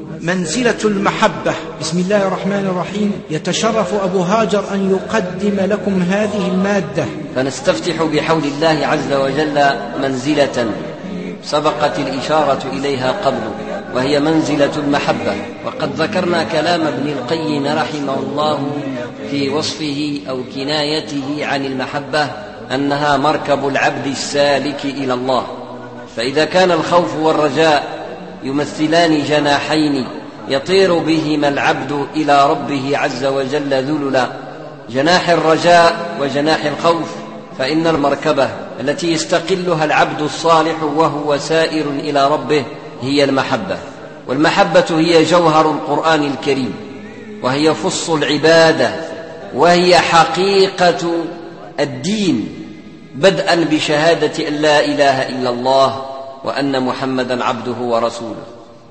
منزلة المحبة. بسم الله الرحمن الرحيم. يتشرف أبو هاجر أن يقدم لكم هذه المادة. فنستفتح بحول الله عز وجل منزلة سبقت الإشارة إليها قبل، وهي منزلة المحبة. وقد ذكرنا كلام ابن القيم رحمه الله في وصفه أو كنايته عن المحبة أنها مركب العبد السالك إلى الله. فإذا كان الخوف والرجاء يمثلان جناحين يطير بهما العبد إلى ربه عز وجل ذللا، جناح الرجاء وجناح الخوف، فإن المركبة التي يستقلها العبد الصالح وهو سائر إلى ربه هي المحبة. والمحبة هي جوهر القرآن الكريم، وهي فص العبادة، وهي حقيقة الدين، بدءا بشهادة أن لا إله إلا الله وأن محمدا عبده ورسوله.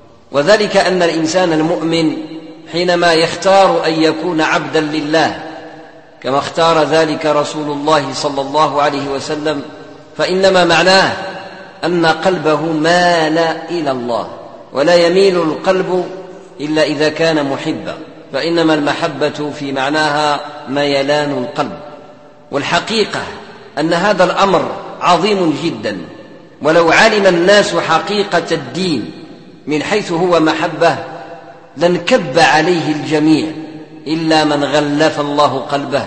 وذلك أن الإنسان المؤمن حينما يختار أن يكون عبدا لله كما اختار ذلك رسول الله صلى الله عليه وسلم، فإنما معناه أن قلبه مال إلى الله، ولا يميل القلب إلا إذا كان محبا، فإنما المحبة في معناها ميلان القلب. والحقيقة أن هذا الأمر عظيم جدا، ولو علم الناس حقيقة الدين من حيث هو محبة لانكب عليه الجميع، إلا من غلف الله قلبه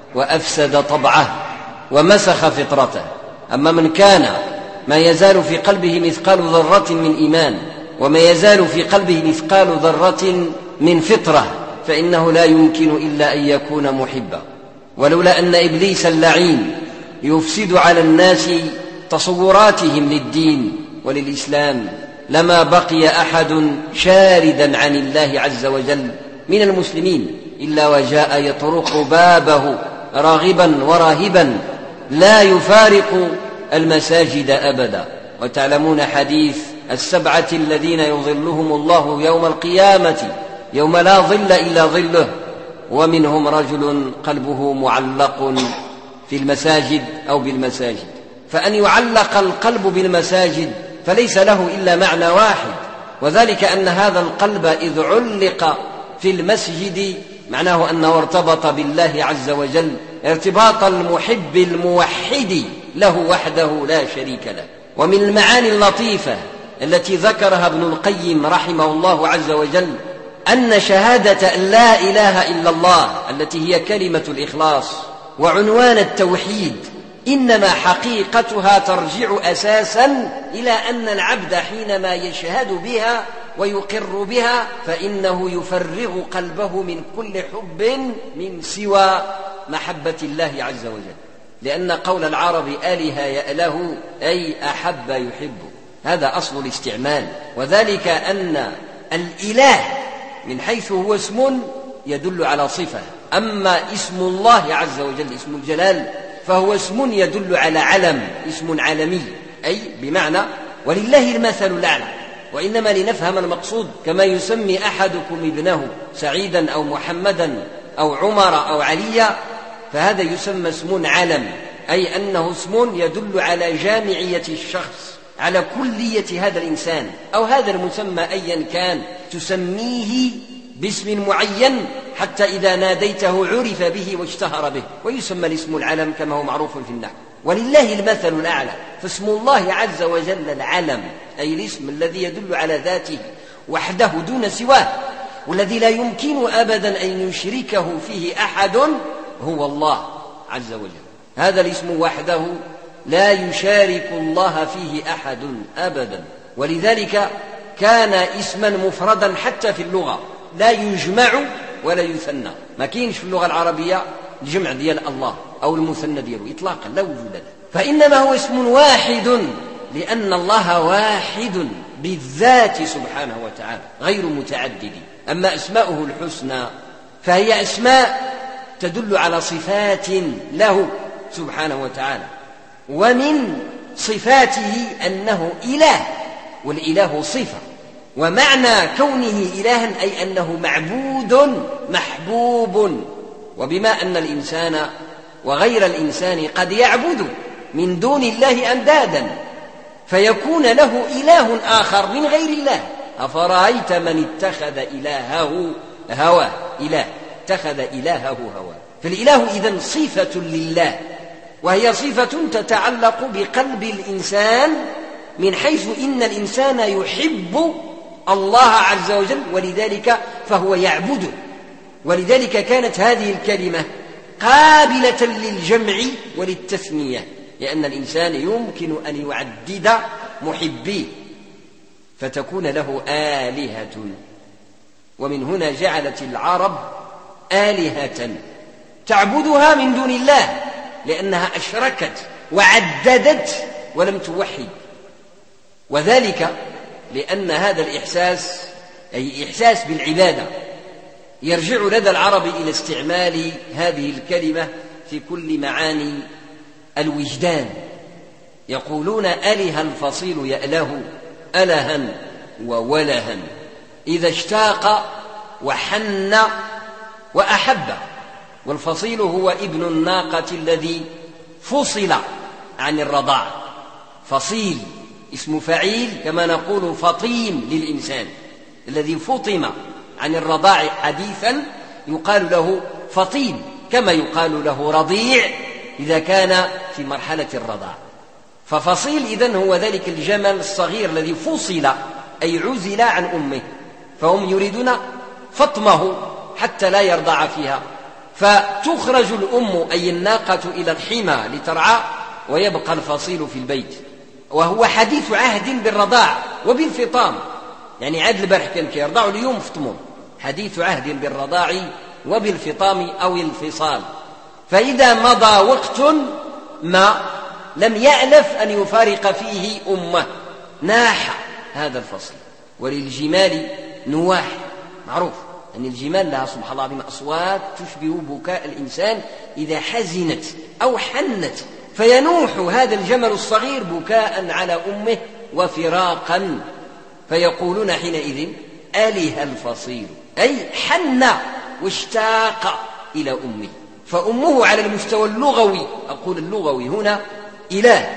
وأفسد طبعه ومسخ فطرته. أما من كان ما يزال في قلبه مثقال ذرة من إيمان، وما يزال في قلبه مثقال ذرة من فطرة، فإنه لا يمكن إلا أن يكون محبا. ولولا أن إبليس اللعين يفسد على الناس تصوراتهم للدين وللإسلام لما بقي أحد شاردا عن الله عز وجل من المسلمين إلا وجاء يطرق بابه راغبا وراهبا لا يفارق المساجد أبدا. وتعلمون حديث 7 الذين يظلهم الله يوم القيامة يوم لا ظل إلا ظله، ومنهم رجل قلبه معلق في المساجد أو بالمساجد. فأن يعلق القلب بالمساجد فليس له إلا معنى واحد، وذلك أن هذا القلب إذ علق في المسجد معناه أنه ارتبط بالله عز وجل ارتباط المحب الموحد له وحده لا شريك له. ومن المعاني اللطيفة التي ذكرها ابن القيم رحمه الله عز وجل أن شهادة أن لا إله إلا الله التي هي كلمة الإخلاص وعنوان التوحيد إنما حقيقتها ترجع أساسا إلى أن العبد حينما يشهد بها ويقر بها فإنه يفرغ قلبه من كل حب من سوى محبة الله عز وجل، لأن قول العرب آله يأله أي أحب يحب، هذا أصل الاستعمال. وذلك أن الإله من حيث هو اسم يدل على صفة، أما اسم الله عز وجل اسم الجلال فهو اسم يدل على علم، اسم علمي، أي بمعنى ولله المثل الأعلى. وإنما لنفهم المقصود، كما يسمي أحدكم ابنه سعيدا أو محمدا أو عمر أو عليا، فهذا يسمى اسم علم، أي أنه اسم يدل على جامعية الشخص، على كلية هذا الإنسان أو هذا المسمى أيا كان، تسميه باسم معين حتى إذا ناديته عرف به واشتهر به، ويسمى الاسم العلم كما هو معروف في النحو. ولله المثل الأعلى، فاسم الله عز وجل العلم، أي الاسم الذي يدل على ذاته وحده دون سواه، والذي لا يمكن أبدا أن يشركه فيه أحد هو الله عز وجل. هذا الاسم وحده لا يشارك الله فيه أحد أبدا، ولذلك كان اسما مفردا حتى في اللغة، لا يجمع ولا يثنى. ما كاينش في اللغة العربية الجمع ديال الله أو المثنى دياله إطلاقا، لا وجود له، فإنما هو اسم واحد، لأن الله واحد بالذات سبحانه وتعالى غير متعدد. أما أسماؤه الحسنى فهي أسماء تدل على صفات له سبحانه وتعالى، ومن صفاته أنه إله، والإله صفة، ومعنى كونه إلها أي أنه معبود محبوب. وبما أن الإنسان وغير الإنسان قد يعبد من دون الله أندادا، فيكون له إله آخر من غير الله، أفرأيت من اتخذ إلهه هواه. إله اتخذ إلهه هواه. فالإله إذن صفة لله، وهي صفة تتعلق بقلب الإنسان، من حيث إن الإنسان يحب الله عز وجل، ولذلك فهو يعبده. ولذلك كانت هذه الكلمة قابلة للجمع وللتثنية، لأن الإنسان يمكن أن يعدد محبيه فتكون له آلهة. ومن هنا جعلت العرب آلهة تعبدها من دون الله، لأنها أشركت وعددت ولم توحد. وذلك لأن هذا الإحساس، أي إحساس بالعبادة، يرجع لدى العرب إلى استعمال هذه الكلمة في كل معاني الوجدان. يقولون أله الفصيل يأله ألها وولها، إذا اشتاق وحن وأحب. والفصيل هو ابن الناقة الذي فصل عن الرضاع. فصيل اسم فعيل، كما نقول فطيم للإنسان الذي فطم عن الرضاع حديثا يقال له فطيم، كما يقال له رضيع إذا كان في مرحلة الرضاع. ففصيل إذن هو ذلك الجمل الصغير الذي فصل أي عزل عن أمه، فهم يريدون فطمه حتى لا يرضع فيها، فتخرج الأم أي الناقة إلى الحمى لترعى، ويبقى الفصيل في البيت، وهو حديث عهد بالرضاع وبالفطام. يعني عاد البارح كان كيرضعوا، اليوم فطموا. حديث عهد بالرضاع وبالفطام أو الفصال. فإذا مضى وقت ما لم يألف أن يفارق فيه أمه ناح هذا الفصل. وللجمال نواح، معروف أن الجمال لها سبحان الله العظيم أصوات تشبه بكاء الإنسان إذا حزنت أو حنت، فينوح هذا الجمل الصغير بكاء على أمه وفراقا، فيقولون حينئذ أله الفصيل، أي حن واشتاق إلى أمه. فأمه على المستوى اللغوي، أقول اللغوي هنا، إله،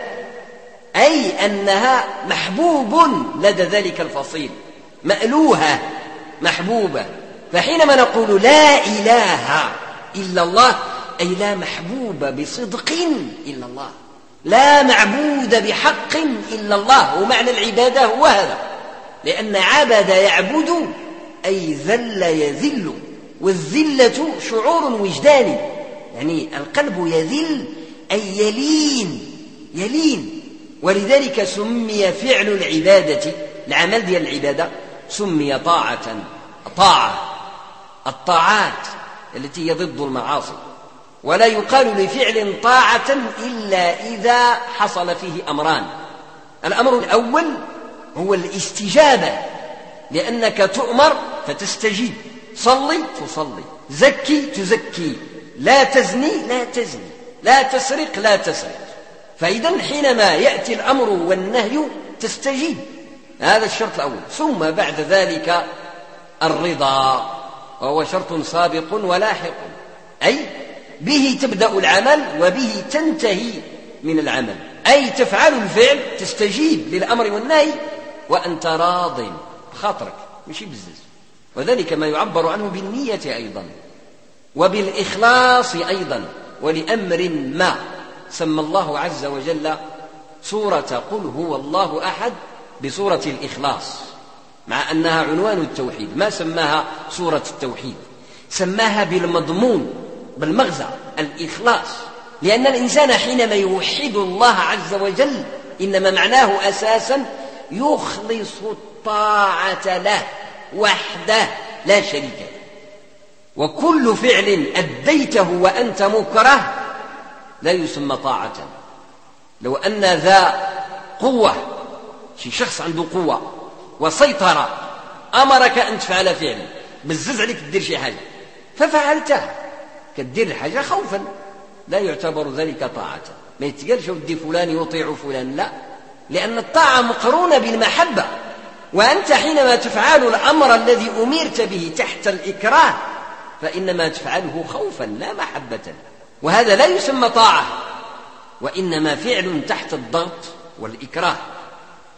أي أنها محبوب لدى ذلك الفصيل، مألوهة محبوبة. فحينما نقول لا إله إلا الله، أي لا محبوب بصدق إلا الله، لا معبود بحق إلا الله. ومعنى العبادة هو هذا، لأن عبد يعبد أي ذل يذل، والذلة شعور وجداني، يعني القلب يذل أي يلين. ولذلك سمي فعل العبادة، العمل ديال العبادة، سمي طاعة. الطاعات التي هي ضد المعاصي. ولا يقال لفعل طاعة إلا إذا حصل فيه أمران. الأمر الأول هو الاستجابة، لأنك تؤمر فتستجيب، صلي تصلي، زكي تزكي، لا تزني لا تزني، لا تسرق لا تسرق. فإذا حينما يأتي الأمر والنهي تستجيب، هذا الشرط الأول. ثم بعد ذلك الرضا، وهو شرط سابق ولاحق، أي به تبدأ العمل وبه تنتهي من العمل، أي تفعل الفعل تستجيب للأمر والنهي وأنت راض خاطرك ماشي بزز. وذلك ما يعبر عنه بالنية أيضا وبالإخلاص أيضا. ولأمر ما سمى الله عز وجل سورة قل هو الله أحد بسورة الإخلاص، مع أنها عنوان التوحيد، ما سماها سورة التوحيد، سماها بالمضمون بالمغزى الإخلاص. لأن الإنسان حينما يوحد الله عز وجل إنما معناه أساسا يخلص الطاعة له وحده لا شريك له. وكل فعل أديته وأنت مكره لا يسمى طاعة. لو أن ذا قوة، شي شخص عنده قوة وسيطرة، أمرك أن تفعل فعلا، بزز عليك تدير شي حاجة ففعلته، كدير الحاجة خوفا، لا يعتبر ذلك طاعة. ما يتقالش ودي فلان يطيع فلان، لا، لأن الطاعة مقرونة بالمحبة. وأنت حينما تفعل الأمر الذي أمرت به تحت الإكراه فإنما تفعله خوفا لا محبة، وهذا لا يسمى طاعة، وإنما فعل تحت الضغط والإكراه.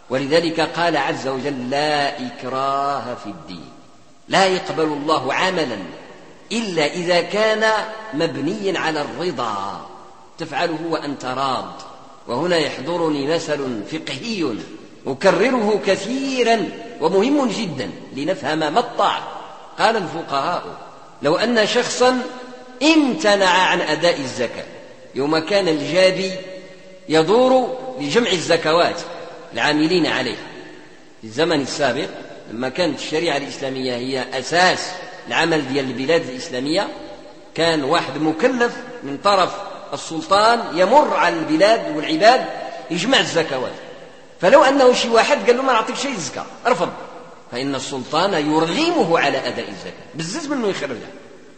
ولذلك قال عز وجل: لا إكراه في الدين. لا يقبل الله عملا إلا إذا كان مبنيا على الرضا، تفعله وأنت راض. وهنا يحضرني مثل فقهي أكرره كثيرا ومهم جدا لنفهم ما الطاعة. قال الفقهاء: لو أن شخصا امتنع عن أداء الزكاة يوم كان الجابي يدور لجمع الزكوات العاملين عليه في الزمن السابق، لما كانت الشريعة الإسلامية هي أساس العمل ديال البلاد الإسلامية، كان واحد مكلف من طرف السلطان يمر على البلاد والعباد يجمع الزكوات. فلو أنه شي واحد قال له: ما نعطيك شيء الزكاة، رفض، فإن السلطان يرغمه على أداء الزكاة، بزز منه يخرجها،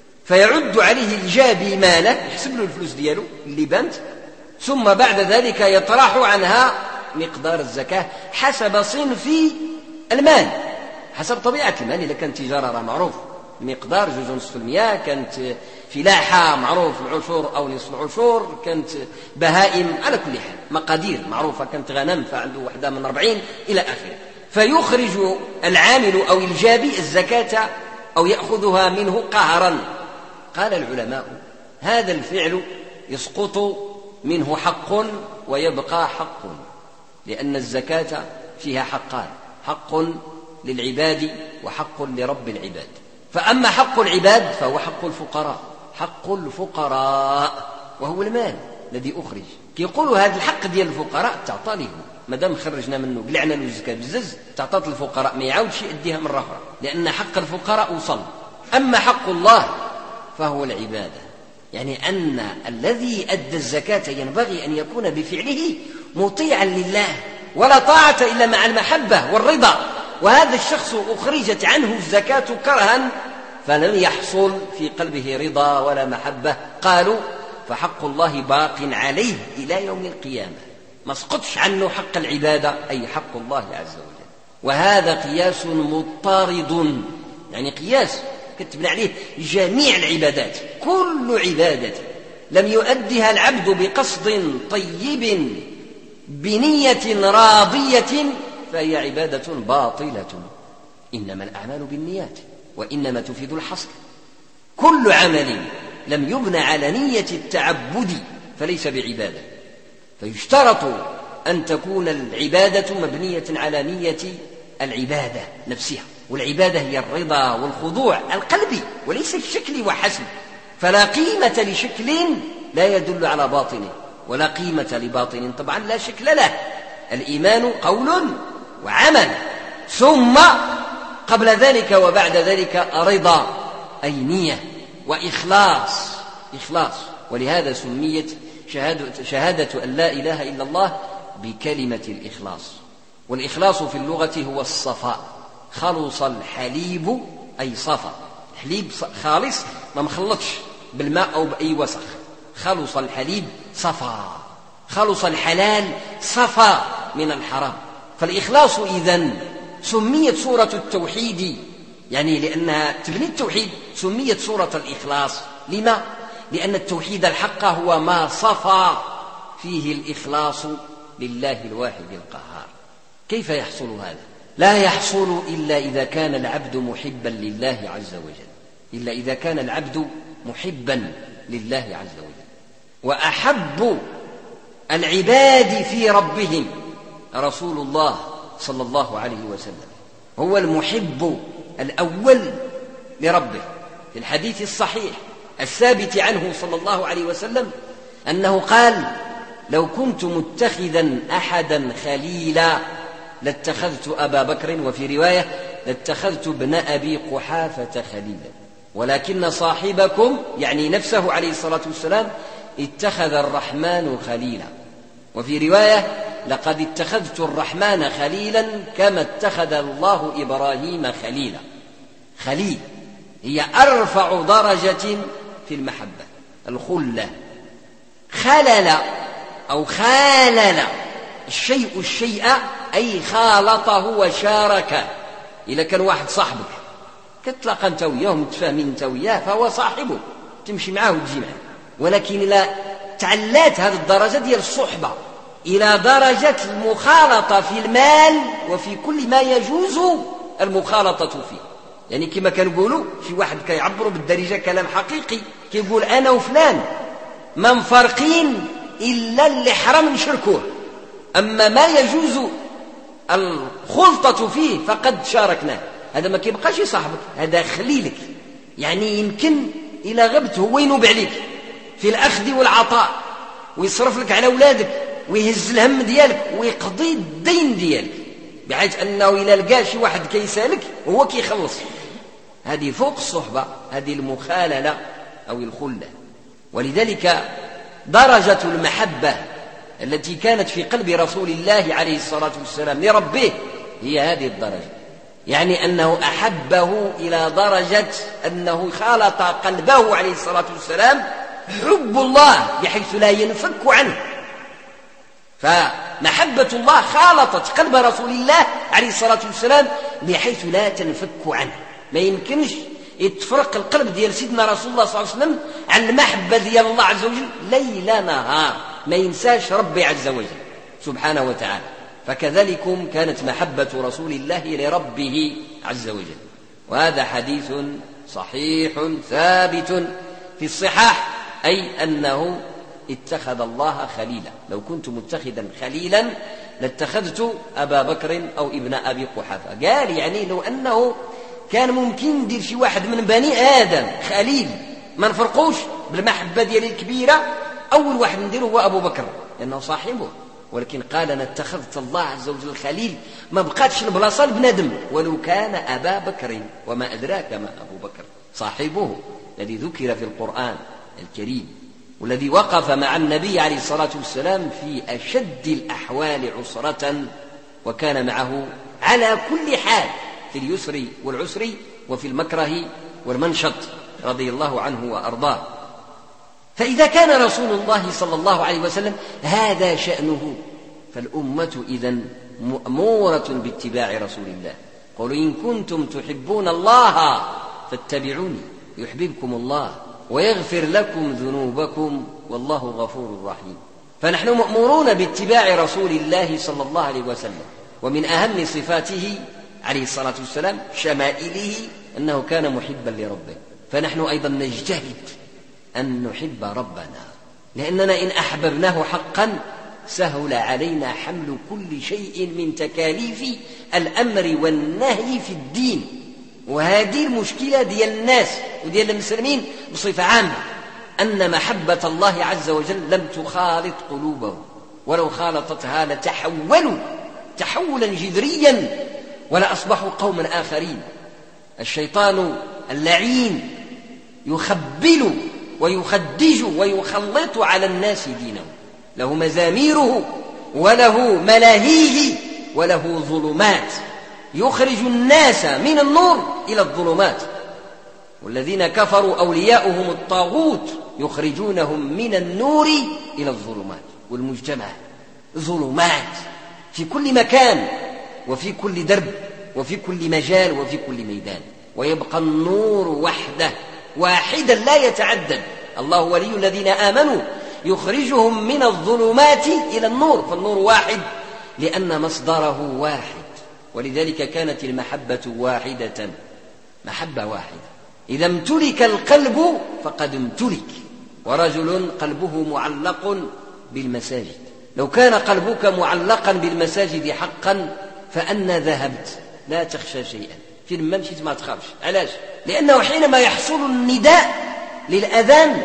فيعد عليه الجابي ماله، يحسب له الفلوس دياله اللي بنت، ثم بعد ذلك يطرح عنها مقدار الزكاة حسب صنف المال، حسب طبيعة المال. إذا كانت تجارة معروف مقدار 2.5%، كانت فلاحة معروف العشور أو نصف العشور، كانت بهائم، على كل حال مقادير معروفة، كانت غنم فعنده وحدة من 40 إلى آخره. فيخرج العامل أو الجابي الزكاة أو يأخذها منه قهرا. قال العلماء: هذا الفعل يسقط منه حق ويبقى حق، لأن الزكاة فيها حقان: حق للعباد وحق لرب العباد. فأما حق العباد فهو حق الفقراء، حق الفقراء وهو المال الذي أخرج. كي يقولوا هذا الحق ديال الفقراء تعطى له، مادام خرجنا منه قلعنا له الزكاة بزز، تعطات الفقراء، ما يعاودش يأديها مرة أخرى، لأن حق الفقراء وصل. أما حق الله فهو العبادة، يعني أن الذي أدى الزكاة ينبغي أن يكون بفعله مطيعا لله، ولا طاعة إلا مع المحبة والرضا. وهذا الشخص أخرجت عنه الزكاة كرها فلم يحصل في قلبه رضا ولا محبة، قالوا: فحق الله باق عليه إلى يوم القيامة، ما سقطش عنه حق العبادة أي حق الله عز وجل. وهذا قياس مضطرد، يعني قياس كتبنا عليه جميع العبادات. كل عبادة لم يؤدها العبد بقصد طيب بنية راضية فهي عبادة باطلة. إنما الأعمال بالنيات وإنما تفيد الحصر. كل عمل لم يبنى على نية التعبد فليس بعبادة، فيشترط أن تكون العبادة مبنية على نية العبادة نفسها، والعبادة هي الرضا والخضوع القلبي وليس الشكل وحسب. فلا قيمة لشكل لا يدل على باطنه، ولا قيمة لباطن طبعا لا شكل له. الإيمان قول وعمل، ثم قبل ذلك وبعد ذلك رضا أي نية وإخلاص، إخلاص. ولهذا سميت شهادة أن لا إله إلا الله بكلمة الإخلاص. والإخلاص في اللغة هو الصفاء. خلص الحليب أي صفا، حليب خالص ما مخلطش بالماء أو بأي وسخ، خلص الحليب صفا. خلص الحلال صفا من الحرام. فالإخلاص إذن سميت سورة التوحيد، يعني لأنها تبني التوحيد سميت سورة الإخلاص. لما؟ لأن التوحيد الحق هو ما صفى فيه الإخلاص لله الواحد القهار. كيف يحصل هذا؟ لا يحصل إلا إذا كان العبد محبا لله عز وجل، إلا إذا كان العبد محبا لله عز وجل. وأحب العباد في ربهم رسول الله صلى الله عليه وسلم، هو المحب الأول لربه. في الحديث الصحيح الثابت عنه صلى الله عليه وسلم أنه قال: لو كنت متخذا أحدا خليلا لاتخذت أبا بكر، وفي رواية لاتخذت ابن أبي قحافة خليلا، ولكن صاحبكم يعني نفسه عليه الصلاة والسلام اتخذ الرحمن خليلا. وفي رواية لقد اتخذت الرحمن خليلا كما اتخذ الله إبراهيم خليلا. خليل هي أرفع درجة في المحبة، الخلة. خلل أو خالل الشيء أي خالطه وشارك. إذا كان واحد صاحبك كتلاقى أنت وياه متفاهمين أنت وياه فهو صاحبه، تمشي معاه وتجي معاه. ولكن لا تعلات هذه الدرجة ديال الصحبة إلى درجة المخالطة في المال وفي كل ما يجوز المخالطة فيه. يعني كما كنقولوا شي واحد كيعبروا بالدارجة كلام حقيقي، كيقول أنا وفلان ما مفرقين إلا اللي حرام نشركوه، أما ما يجوز الخلطة فيه فقد شاركناه. هذا ما كيبقاش صاحبك، هذا خليلك. يعني يمكن إلى غبت هو ينوب عليك في الأخذ والعطاء، ويصرف لك على أولادك، ويهز الهم ديالك، ويقضي الدين ديالك، بحيث أنه إلى لقى شي واحد كيسالك هو كيخلص. هذه فوق الصحبة، هذه المخاللة أو الخلة. ولذلك درجة المحبة التي كانت في قلب رسول الله عليه الصلاة والسلام لربه هي هذه الدرجة، يعني أنه أحبه إلى درجة أنه خالط قلبه عليه الصلاة والسلام حب الله بحيث لا ينفك عنه. فمحبة الله خالطت قلب رسول الله عليه الصلاة والسلام بحيث لا تنفك عنه. ما يمكنش يتفرق القلب ديال سيدنا رسول الله صلى الله عليه وسلم عن المحبة ديال الله عز وجل ليل نهار، ما ينساش ربي عز وجل سبحانه وتعالى. فكذلكم كانت محبة رسول الله لربه عز وجل. وهذا حديث صحيح ثابت في الصحاح، أي أنه اتخذ الله خليلا. لو كنت متخذا خليلا لاتخذت أبا بكر أو ابن أبي قحافة. قال يعني لو أنه كان ممكن ندير شي واحد من بني آدم خليل ما نفرقوش بالمحبة ديالي الكبيرة، أول واحد نديره هو أبو بكر لأنه صاحبه. ولكن قال أنا اتخذت الله عز وجل خليل، ما بقاتش البلاصة لبنادم ولو كان أبا بكر، وما أدراك ما أبو بكر، صاحبه الذي ذكر في القرآن الكريم، والذي وقف مع النبي عليه الصلاة والسلام في أشد الأحوال عسرة، وكان معه على كل حال في اليسر والعسر وفي المكره والمنشط رضي الله عنه وأرضاه. فإذا كان رسول الله صلى الله عليه وسلم هذا شأنه، فالأمة إذن مأمورة باتباع رسول الله. قولوا إن كنتم تحبون الله فاتبعوني يحببكم الله ويغفر لكم ذنوبكم والله غفور رحيم. فنحن مأمورون باتباع رسول الله صلى الله عليه وسلم. ومن أهم صفاته عليه الصلاة والسلام شمائله أنه كان محبا لربه. فنحن أيضا نجتهد أن نحب ربنا، لأننا إن أحببناه حقا سهل علينا حمل كل شيء من تكاليف الأمر والنهي في الدين. وهذه المشكلة ديال الناس وديال المسلمين بصفة عامة، أن محبة الله عز وجل لم تخالط قلوبهم، ولو خالطتها لتحولوا تحولا جذريا ولا أصبحوا قوما آخرين. الشيطان اللعين يخبل ويخدج ويخلط على الناس دينه، له مزاميره وله ملاهيه وله ظلمات، يخرج الناس من النور إلى الظلمات. والذين كفروا أولياؤهم الطاغوت يخرجونهم من النور إلى الظلمات. والمجتمع ظلمات في كل مكان وفي كل درب وفي كل مجال وفي كل ميدان، ويبقى النور وحده واحدا لا يتعدد. الله ولي الذين آمنوا يخرجهم من الظلمات إلى النور، فالنور واحد لأن مصدره واحد. ولذلك كانت المحبة واحدة، محبة واحدة. إذا امتلك القلب فقد امتلك. ورجل قلبه معلق بالمساجد، لو كان قلبك معلقا بالمساجد حقا فأنا ذهبت لا تخشى شيئا، فين ما مشيت ما تخافش. علاش؟ لأنه حينما يحصل النداء للأذان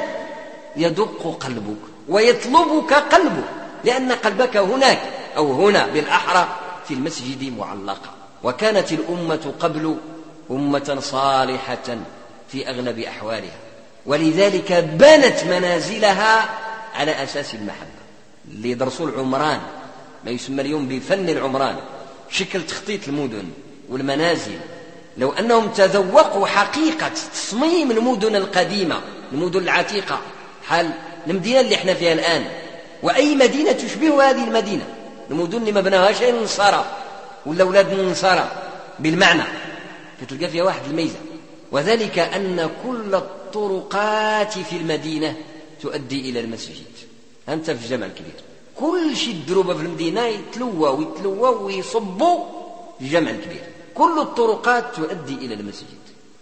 يدق قلبك ويطلبك قلبك، لأن قلبك هناك أو هنا بالأحرى في المسجد معلقة. وكانت الأمة قبل أمة صالحة في أغلب أحوالها، ولذلك بنت منازلها على أساس المحبة. اللي يدرسوا العمران، ما يسمى اليوم بفن العمران، شكل تخطيط المدن والمنازل، لو أنهم تذوقوا حقيقة تصميم المدن القديمة، المدن العتيقة، حال المدينة اللي احنا فيها الآن، وأي مدينة تشبه هذه المدينة، المدن اللي ما بناهاش النصارى ولا أولاد النصارى بالمعنى، تلقى فيها واحد الميزة، وذلك أن كل الطرقات في المدينة تؤدي إلى المسجد. أنت في الجامع الكبير كل شيء الدروبة في المدينة يتلوى ويصبوا الجمع الكبير. كل الطرقات تؤدي إلى المسجد،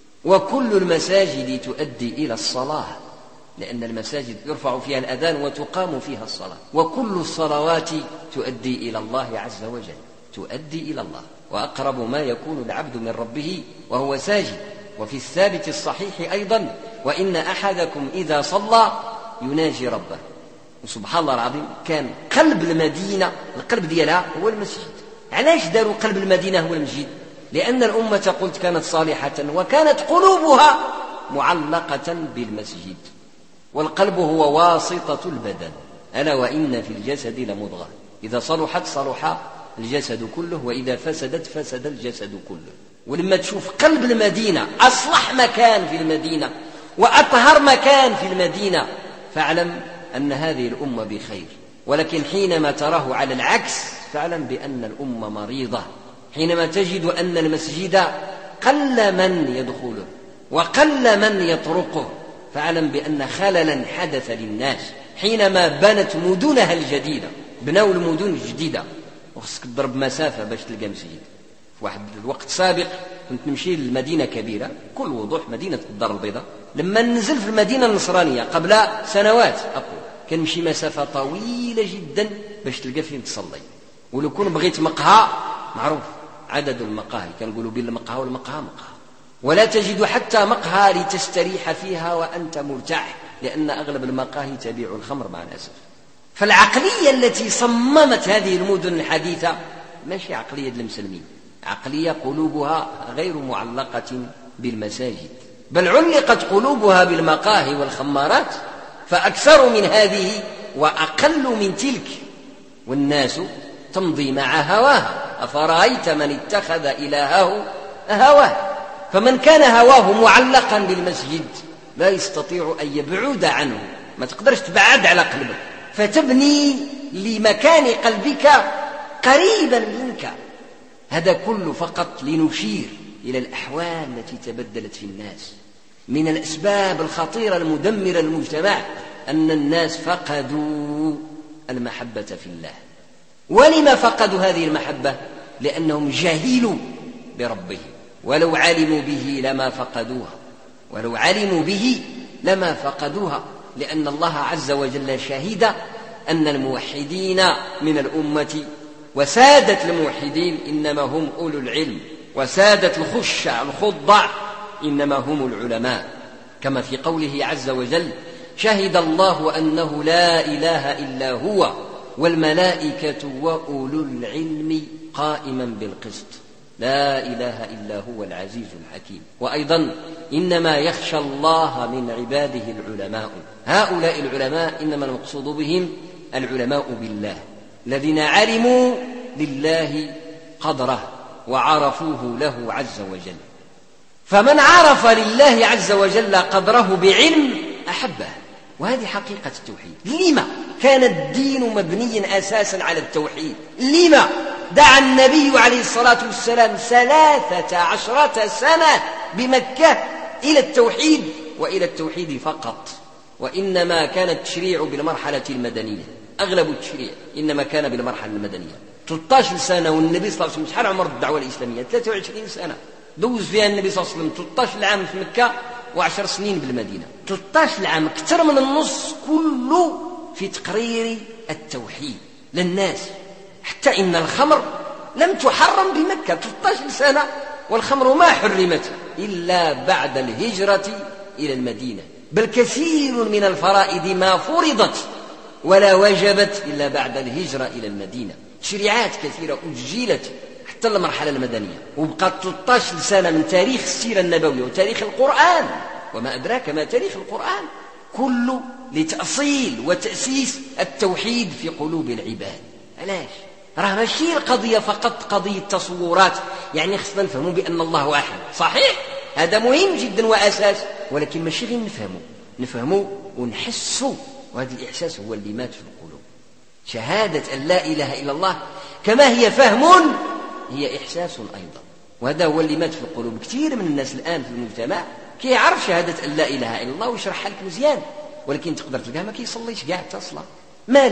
وكل المساجد تؤدي إلى الصلاة، لأن المساجد يرفع فيها الأذان وتقام فيها الصلاة، وكل الصلوات تؤدي إلى الله عز وجل، تؤدي إلى الله. وأقرب ما يكون العبد من ربه وهو ساجد. وفي الثابت الصحيح أيضا: وإن أحدكم إذا صلى يناجي ربه. وسبحان الله العظيم، كان قلب المدينة، القلب ديالها هو المسجد. علاش داروا قلب المدينة هو المسجد؟ لأن الأمة قلت كانت صالحة وكانت قلوبها معلقة بالمسجد، والقلب هو واسطة البدن. ألا وإن في الجسد لمضغة إذا صلحت صلح الجسد كله، وإذا فسدت فسد الجسد كله. ولما تشوف قلب المدينة أصلح مكان في المدينة وأطهر مكان في المدينة، فاعلم أن هذه الأمة بخير. ولكن حينما تراه على العكس فاعلم بأن الأمة مريضة. حينما تجد أن المسجد قل من يدخله وقل من يطرقه، فاعلم بأن خللا حدث للناس. حينما بنت مدنها الجديدة، بنوا المدن الجديدة، وخصك تضرب مسافة باش تلقى مسجد. في واحد الوقت سابق كنت نمشي للمدينة كبيرة كل وضوح، مدينة الدار البيضاء. لما ننزل في المدينة النصرانية قبل سنوات أقول كنمشي مسافة طويلة جدا باش تلقى فين تصلي. ولو كون بغيت مقهى، معروف عدد المقاهي، كنقولوا بين المقهى والمقهى مقهى، ولا تجد حتى مقهى لتستريح فيها وأنت مرتاح، لأن أغلب المقاهي تبيع الخمر مع الأسف. فالعقلية التي صممت هذه المدن الحديثة ماشي عقلية المسلمين، عقلية قلوبها غير معلقة بالمساجد، بل علقت قلوبها بالمقاهي والخمارات، فأكثر من هذه وأقل من تلك، والناس تمضي مع هواها. أفرأيت من اتخذ إلهه هواه؟ فمن كان هواه معلقا بالمسجد لا يستطيع أن يبعد عنه، ما تقدرش تبعد على قلبك، فتبني لمكان قلبك قريبا منك. هذا كله فقط لنشير إلى الأحوال التي تبدلت في الناس. من الأسباب الخطيرة المدمرة للمجتمع أن الناس فقدوا المحبة في الله. ولما فقدوا هذه المحبة؟ لأنهم جهلوا بربهم. ولو علموا به لما فقدوها، ولو علموا به لما فقدوها، لأن الله عز وجل شهد أن الموحدين من الأمة وسادة الموحدين إنما هم أولو العلم، وسادة الخشع الخضع إنما هم العلماء، كما في قوله عز وجل: شهد الله أنه لا إله إلا هو والملائكة وأولو العلم قائما بالقسط، لا إله إلا هو العزيز الحكيم. وأيضا: إنما يخشى الله من عباده العلماء. هؤلاء العلماء إنما المقصود بهم العلماء بالله، الذين علموا لله قدره وعرفوه له عز وجل. فمن عرف لله عز وجل قدره بعلم أحبه، وهذه حقيقة التوحيد. لما كان الدين مبنيا أساسا على التوحيد؟ لما دعا النبي عليه الصلاة والسلام 13 سنة بمكة إلى التوحيد وإلى التوحيد فقط؟ وإنما كان التشريع بالمرحلة المدنية، أغلب التشريع إنما كان بالمرحلة المدنية. 13 سنة والنبي صلى الله عليه وسلم شحال عمر الدعوة الإسلامية؟ 23 سنة دوز فيها النبي صلى الله عليه وسلم. 13 عام في مكة و10 سنين بالمدينة. 13 عام، أكثر من النص كله في تقرير التوحيد للناس. حتى إن الخمر لم تحرم بمكة 13 سنة، والخمر ما حرمت إلا بعد الهجرة إلى المدينة. بل كثير من الفرائض ما فرضت ولا وجبت إلا بعد الهجرة إلى المدينة. تشريعات كثيرة أجلت حتى المرحلة المدنية، وبقى 13 سنة من تاريخ السيرة النبوية وتاريخ القرآن، وما أدراك ما تاريخ القرآن، كله لتأصيل وتأسيس التوحيد في قلوب العباد. علاش؟ راه ماشي القضية فقط قضية تصورات، يعني خصنا نفهموا بأن الله واحد، صحيح هذا مهم جدا وأساس، ولكن ماشي غير نفهموا ونحسوا، وهذا الإحساس هو اللي مات في القلوب. شهادة أن لا إله إلا الله كما هي فهم هي إحساس أيضا، وهذا هو اللي مات في القلوب. كثير من الناس الآن في المجتمع كيعرف شهادة أن لا إله إلا الله ويشرحها لك مزيان، ولكن تقدر تلقاه ما كيصليش كاع تصلى. ماله؟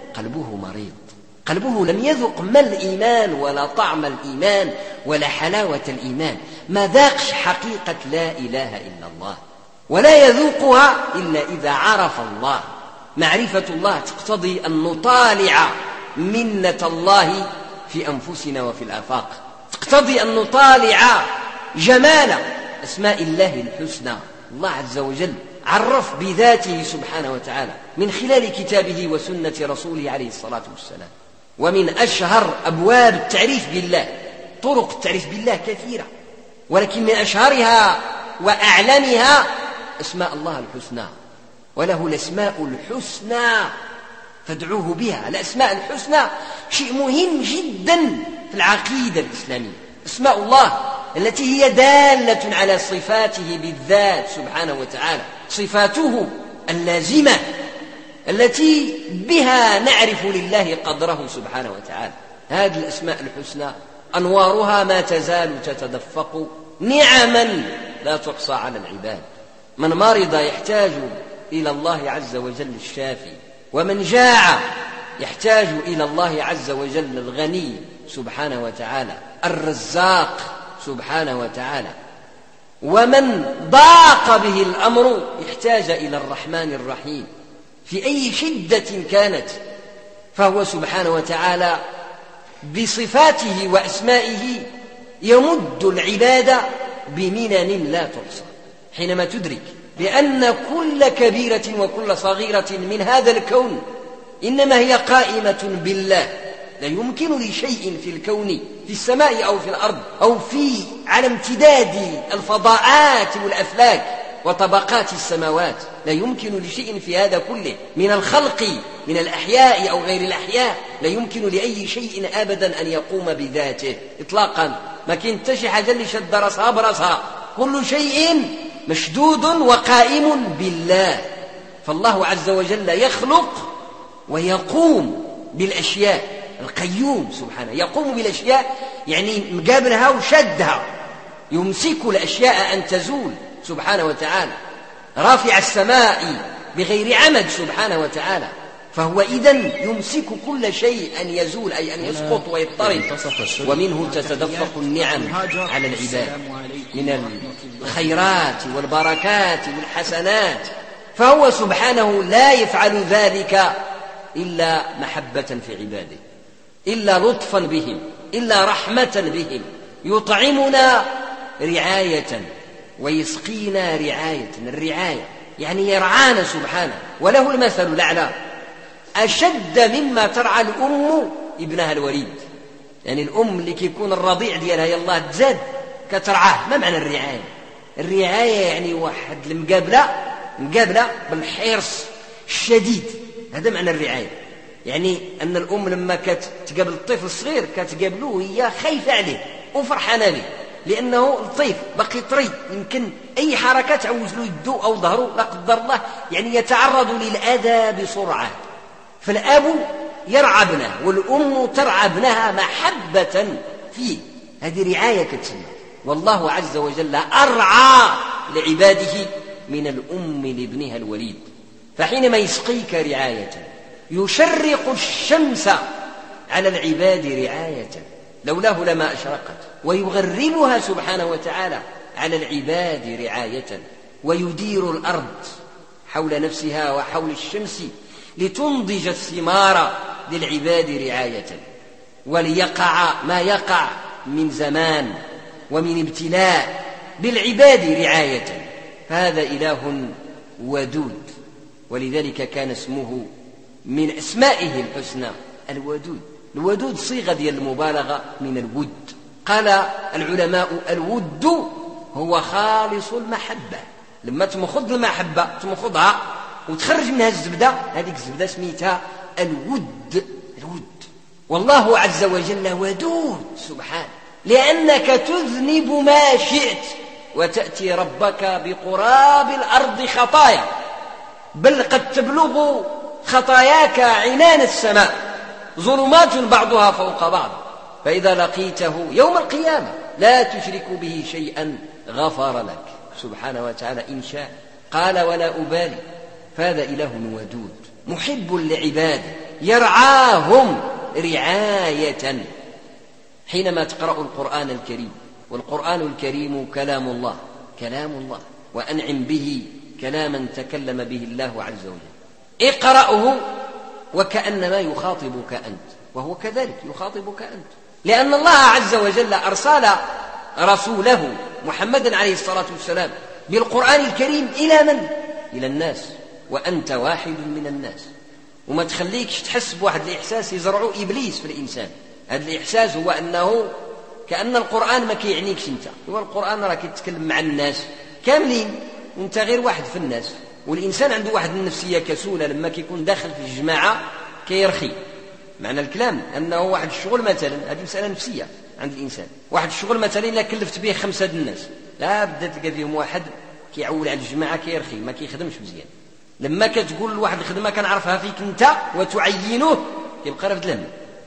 قلبه مريض، قلبه لم يذق ما الإيمان ولا طعم الإيمان ولا حلاوة الإيمان، ما ذاقش حقيقة لا إله إلا الله، ولا يذوقها إلا إذا عرف الله. معرفة الله تقتضي أن نطالع منة الله في أنفسنا وفي الآفاق، تقتضي أن نطالع جمال أسماء الله الحسنى. الله عز وجل عرف بذاته سبحانه وتعالى من خلال كتابه وسنة رسوله عليه الصلاة والسلام. ومن أشهر أبواب التعريف بالله، طرق التعريف بالله كثيرة، ولكن من أشهرها وأعلمها أسماء الله الحسنى، وله الأسماء الحسنى فادعوه بها. الأسماء الحسنى شيء مهم جدا في العقيدة الإسلامية. أسماء الله التي هي دالة على صفاته بالذات سبحانه وتعالى، صفاته اللازمة التي بها نعرف لله قدره سبحانه وتعالى. هذه الأسماء الحسنى أنوارها ما تزال تتدفق نعما لا تحصى على العباد. من مرض يحتاج إلى الله عز وجل الشافي، ومن جاع يحتاج إلى الله عز وجل الغني سبحانه وتعالى الرزاق سبحانه وتعالى، ومن ضاق به الأمر يحتاج إلى الرحمن الرحيم في أي شدة كانت، فهو سبحانه وتعالى بصفاته وأسمائه يمد العباد بمنن لا تحصى. حينما تدرك بأن كل كبيرة وكل صغيرة من هذا الكون إنما هي قائمة بالله، لا يمكن لشيء في الكون في السماء أو في الأرض أو على امتداد الفضاءات والأفلاك وطبقات السماوات، لا يمكن لشيء في هذا كله من الخلق من الأحياء أو غير الأحياء، لا يمكن لأي شيء أبدا أن يقوم بذاته إطلاقا. ما كنت شي حاجة اللي شد راسها براسها، كل شيء مشدود وقائم بالله. فالله عز وجل يخلق ويقوم بالأشياء، القيوم سبحانه يقوم بالأشياء يعني مقابلها وشدها، يمسك الأشياء أن تزول سبحانه وتعالى، رافع السماء بغير عمد سبحانه وتعالى. فهو إذن يمسك كل شيء أن يزول، أي أن يسقط ويضطرب، ومنه تتدفق النعم على العباد من الخيرات والبركات والحسنات. فهو سبحانه لا يفعل ذلك إلا محبة في عباده، إلا لطفا بهم، إلا رحمة بهم. يطعمنا رعاية ويسقينا رعاية. الرعاية يعني يرعانا سبحانه، وله المثل الأعلى أشد مما ترعى الأم ابنها الوريد. يعني الأم اللي كيكون الرضيع ديالها يالله تزاد كترعاه. ما معنى الرعاية؟ الرعاية يعني واحد المقابلة بالحرص الشديد، هذا معنى الرعاية. يعني أن الأم لما كتقابل الطفل الصغير كتقابله وهي خايفة عليه وفرحانة به، لأنه لطيف باقي طري، يمكن أي حركة تعوز له يده أو ظهره لا قدر الله، يعني يتعرض للأذى بسرعة. فالأب يرعى ابنه والأم ترعى ابنها محبة فيه، هذه رعاية كتسمى. والله عز وجل أرعى لعباده من الأم لابنها الوليد. فحينما يسقيك رعاية يشرق الشمس على العباد رعاية لولاه لما أشرقت، ويغربها سبحانه وتعالى على العباد رعاية، ويدير الأرض حول نفسها وحول الشمس لتنضج الثمار للعباد رعاية، وليقع ما يقع من زمان ومن ابتلاء بالعباد رعاية. فهذا إله ودود، ولذلك كان اسمه من أسمائه الحسنى الودود. الودود صيغة ديال المبالغة من الود. قال العلماء الود هو خالص المحبة. لما تمخض المحبة تمخضها وتخرج منها الزبدة، هذيك الزبدة سميتها الود. والله عز وجل ودود سبحانه، لأنك تذنب ما شئت وتأتي ربك بقراب الأرض خطايا، بل قد تبلغ خطاياك عنان السماء، ظلمات بعضها فوق بعض. فإذا لقيته يوم القيامة لا تشرك به شيئا غفر لك سبحانه وتعالى إن شاء. قال ولا أبالي. فهذا إله ودود محب لعباده، يرعاهم رعاية. حينما تقرأ القرآن الكريم، والقرآن الكريم كلام الله، كلام الله، وأنعم به كلاما تكلم به الله عز وجل، اقرأه وكأنما يخاطبك أنت، وهو كذلك يخاطبك أنت، لأن الله عز وجل أرسل رسوله محمدا عليه الصلاة والسلام بالقرآن الكريم إلى من؟ إلى الناس، وأنت واحد من الناس. وما تخليكش تحس بواحد الإحساس يزرعه إبليس في الإنسان. هذا الإحساس هو أنه كأن القرآن ما كيعنيكش أنت، هو القرآن راه كيتكلم مع الناس كاملين وأنت غير واحد في الناس. والإنسان عنده واحد النفسية كسولة، لما كيكون داخل في الجماعة كيرخي. معنى الكلام أنه واحد الشغل مثلا، هذه مسألة نفسية عند الإنسان، واحد الشغل مثلا إلا كلفت به 5 الناس، لا بدا تلقى فيهم واحد كيعول على الجماعة كيرخي، ما كيخدمش مزيان. لما كتقول لواحد الخدمة كنعرفها فيك أنت وتعينه يبقى رفض الهم.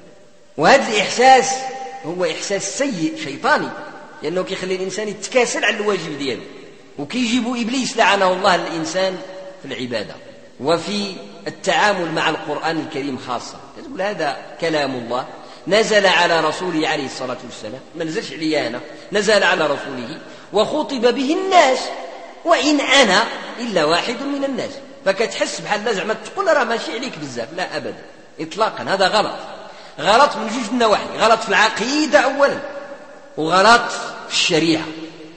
وهذا الإحساس هو إحساس سيء شيطاني، لأنه كيخلي الإنسان يتكاسل على الواجب دياله، وكيجيب إبليس لعنه الله الإنسان في العبادة وفي التعامل مع القرآن الكريم خاصة. تقول هذا كلام الله نزل على رسوله عليه الصلاة والسلام، ما نزلش علي أنا، نزل على رسوله وخطب به الناس، وإن أنا إلا واحد من الناس. فكتحس بحال لا زعما تقول راه ماشي عليك بزاف، لا أبدا إطلاقا، هذا غلط. غلط من 2 النواحي، غلط في العقيدة أولا، وغلط في الشريعة.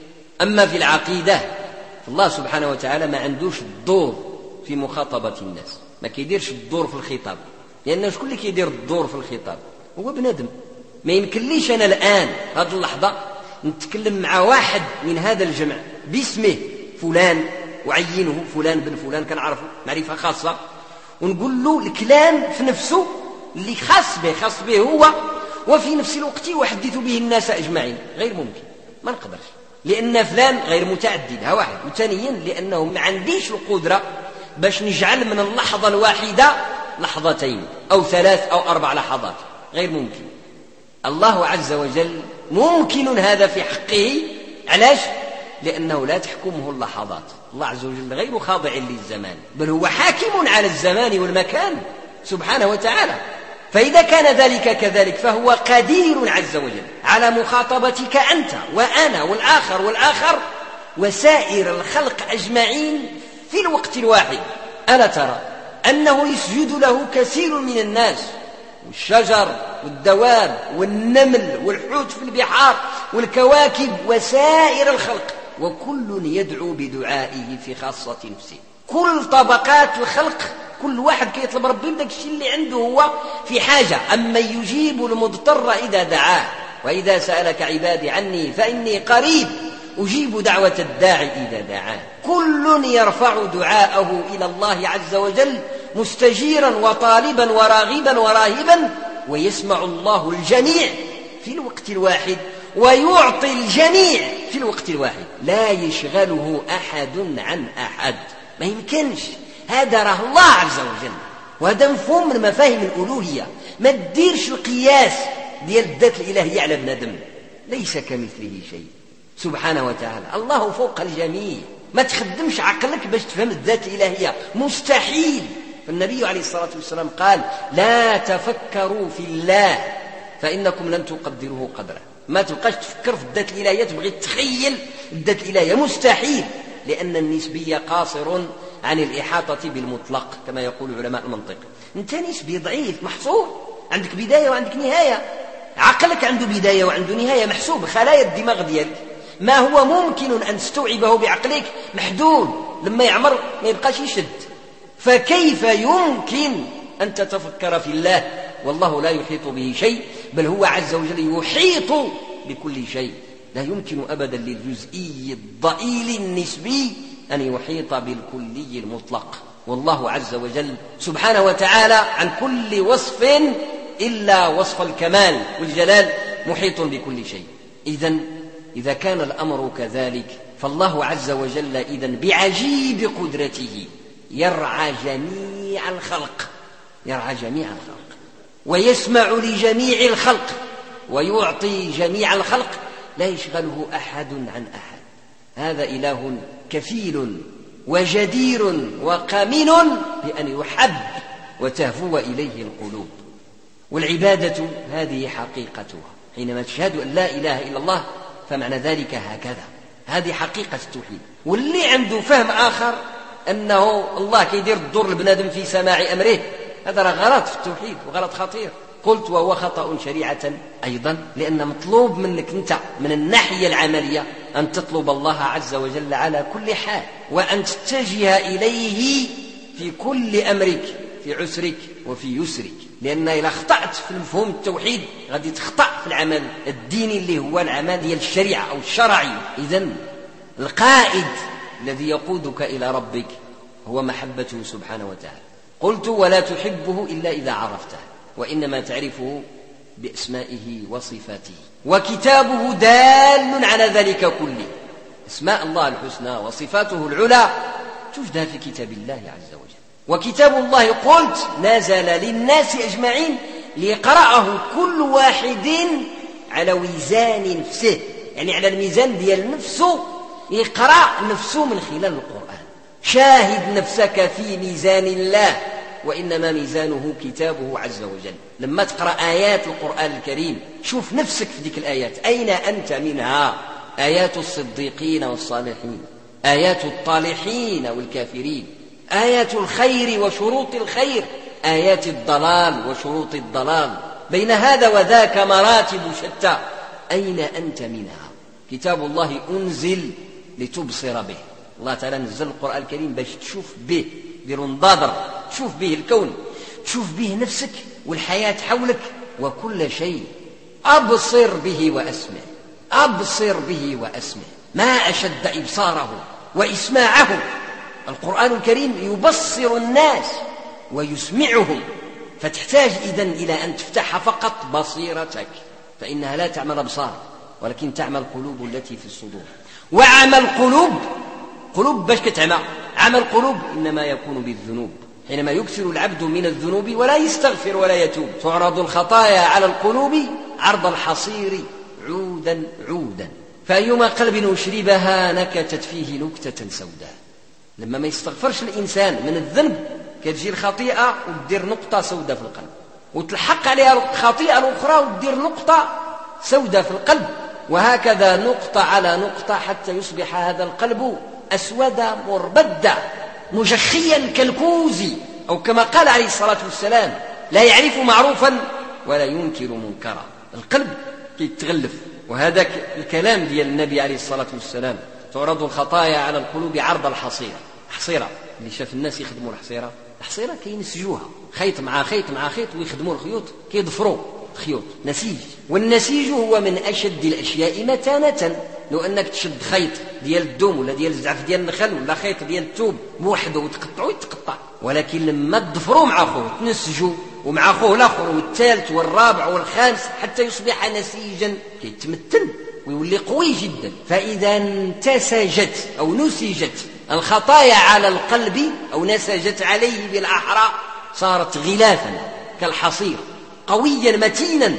أما في العقيدة فالله سبحانه وتعالى ما عندوش الدور في مخاطبة الناس، ما كيديرش الدور في الخطاب، لأنه شكون اللي كيدير الدور في الخطاب؟ هو بنادم. ما يمكنليش أنا الآن هذه اللحظة نتكلم مع واحد من هذا الجمع باسمه فلان، وعينه فلان بن فلان كنعرفه معرفة خاصة، ونقول له الكلام في نفسه اللي خاص به هو، وفي نفس الوقت يحدث به الناس أجمعين. غير ممكن، ما نقدرش، لأن فلان غير متعدد، ها واحد. وثانيا لأنه ما عنديش القدرة باش نجعل من اللحظة الواحدة لحظتين أو 3 أو 4 لحظات، غير ممكن. الله عز وجل ممكن هذا في حقه. علاش؟ لأنه لا تحكمه اللحظات. الله عز وجل غير خاضع للزمان، بل هو حاكم على الزمان والمكان سبحانه وتعالى. فإذا كان ذلك كذلك فهو قدير عز وجل على مخاطبتك أنت وأنا والآخر وسائر الخلق أجمعين في الوقت الواحد. ألا ترى أنه يسجد له كثير من الناس، والشجر والدواب والنمل والحوت في البحار والكواكب وسائر الخلق، وكل يدعو بدعائه في خاصة نفسه. كل طبقات الخلق كل واحد كيطلب ربي بداك الشيء اللي عنده هو في حاجة. أما يجيب المضطر إذا دعاه، وإذا سألك عبادي عني فإني قريب أجيب دعوة الداعي إذا دعاه. كل يرفع دعاءه إلى الله عز وجل مستجيرا وطالبا وراغبا وراهبا، ويسمع الله الجميع في الوقت الواحد ويعطي الجميع في الوقت الواحد، لا يشغله أحد عن أحد. ما يمكنش، هذا راه الله عز وجل، وهذا مفهوم من مفاهيم الألوهية. ما تديرش القياس ديال الذات الإلهية على بنادم، ليس كمثله شيء سبحانه وتعالى. الله فوق الجميع، ما تخدمش عقلك باش تفهم الذات الإلهية، مستحيل. فالنبي عليه الصلاة والسلام قال لا تفكروا في الله فإنكم لن تقدروه قدره. ما تبقاش تفكر في الذات الإلهية، تبغي تخيل الذات الإلهية، مستحيل، لأن النسبية قاصر عن الإحاطة بالمطلق كما يقول علماء المنطق. أنت نسبي ضعيف محصور، عندك بداية وعندك نهاية، عقلك عنده بداية وعنده نهاية محسوب، خلايا الدماغ ديالك ما هو ممكن أن تستوعبه بعقلك محدود، لما يعمر ما يبقاش يشد. فكيف يمكن أن تتفكر في الله والله لا يحيط به شيء، بل هو عز وجل يحيط بكل شيء. لا يمكن أبدا للجزئي الضئيل النسبي أن يحيط بالكلي المطلق. والله عز وجل سبحانه وتعالى عن كل وصف إلا وصف الكمال والجلال محيط بكل شيء. إذا كان الأمر كذلك فالله عز وجل بعجيب قدرته يرعى جميع الخلق، ويسمع لجميع الخلق، ويعطي جميع الخلق، لا يشغله أحد عن أحد. هذا إله كفيل وجدير وقامن بأن يحب وتهفو إليه القلوب. والعبادة هذه حقيقتها، حينما تشهد أن لا إله إلا الله فمعنى ذلك هكذا، هذه حقيقة التوحيد. واللي عنده فهم آخر أنه الله كيدير الدور لبنادم في سماع أمره، هذا غلط في التوحيد وغلط خطير. قلت وهو خطأ شريعة أيضا، لأن مطلوب منك أنت من الناحية العملية أن تطلب الله عز وجل على كل حال، وأن تتجه إليه في كل أمرك، في عسرك وفي يسرك. لأن إذا أخطأت في مفهوم التوحيد غادي تخطأ في العمل الديني اللي هو العمل ديال الشريعة أو الشرعي. إذن القائد الذي يقودك إلى ربك هو محبته سبحانه وتعالى. قلت ولا تحبه إلا إذا عرفته، وإنما تعرفه بأسمائه وصفاته، وكتابه دال على ذلك كله. اسماء الله الحسنى وصفاته العلى تجدها في كتاب الله عز وجل. وكتاب الله قلت نزل للناس أجمعين ليقرأه كل واحد على وزان نفسه، يعني على الميزان ديال نفسه، يقرأ نفسه من خلال القرآن. شاهد نفسك في ميزان الله، وإنما ميزانه كتابه عز وجل. لما تقرأ آيات القرآن الكريم شوف نفسك في ذيك الآيات، أين أنت منها؟ آيات الصديقين والصالحين، آيات الطالحين والكافرين، آيات الخير وشروط الخير، آيات الضلال وشروط الضلال، بين هذا وذاك مراتب شتى، أين أنت منها؟ كتاب الله أنزل لتبصر به. الله تعالى نزل القرآن الكريم باش تشوف به، دير نظاظر تشوف به الكون، تشوف به نفسك والحياة حولك وكل شيء. أبصر به وأسمع، أبصر به وأسمع، ما أشد إبصاره وإسماعه. القرآن الكريم يبصر الناس ويسمعهم، فتحتاج إذن إلى أن تفتح فقط بصيرتك، فإنها لا تعمل أبصار ولكن تعمل القلوب التي في الصدور. وعمل قلوب باش كتعمى؟ عمل قلوب إنما يكون بالذنوب، حينما يكثر العبد من الذنوب ولا يستغفر ولا يتوب. تعرض الخطايا على القلوب عرض الحصير عودا عودا، فأيما قلب أشربها نكتت فيه نكتة سوداء. لما ما يستغفرش الإنسان من الذنب كتجي الخطيئة وتدير نقطة سوداء في القلب، وتلحق عليها الخطيئة الأخرى وتدير نقطة سوداء في القلب، وهكذا نقطة على نقطة حتى يصبح هذا القلب أسودا مربدا مجخيا كالكوز، أو كما قال عليه الصلاة والسلام لا يعرف معروفا ولا ينكر منكرا. القلب يتغلف، وهذا الكلام ديال النبي عليه الصلاة والسلام تعرض الخطايا على القلوب عرض الحصيرة. اللي شاف الناس يخدموا الحصيرة كينسجوها خيط مع خيط مع خيط، ويخدموا الخيوط كيضفروا خيوط نسيج. والنسيج هو من أشد الأشياء متانة. لو أنك تشد خيط ديال الدوم ولا ديال الزعف ديال النخل ولا خيط ديال الثوب بوحده وتقطعه يتقطع، ولكن لما تضفروا مع أخوه تنسجوا ومع أخوه الآخر والثالث والرابع والخامس حتى يصبح نسيجا كيتمتن ويولي قوي جدا. فإذا انتسجت أو نسجت الخطايا على القلب أو نسجت عليه بالأحرى صارت غلافا كالحصير قويا متينا،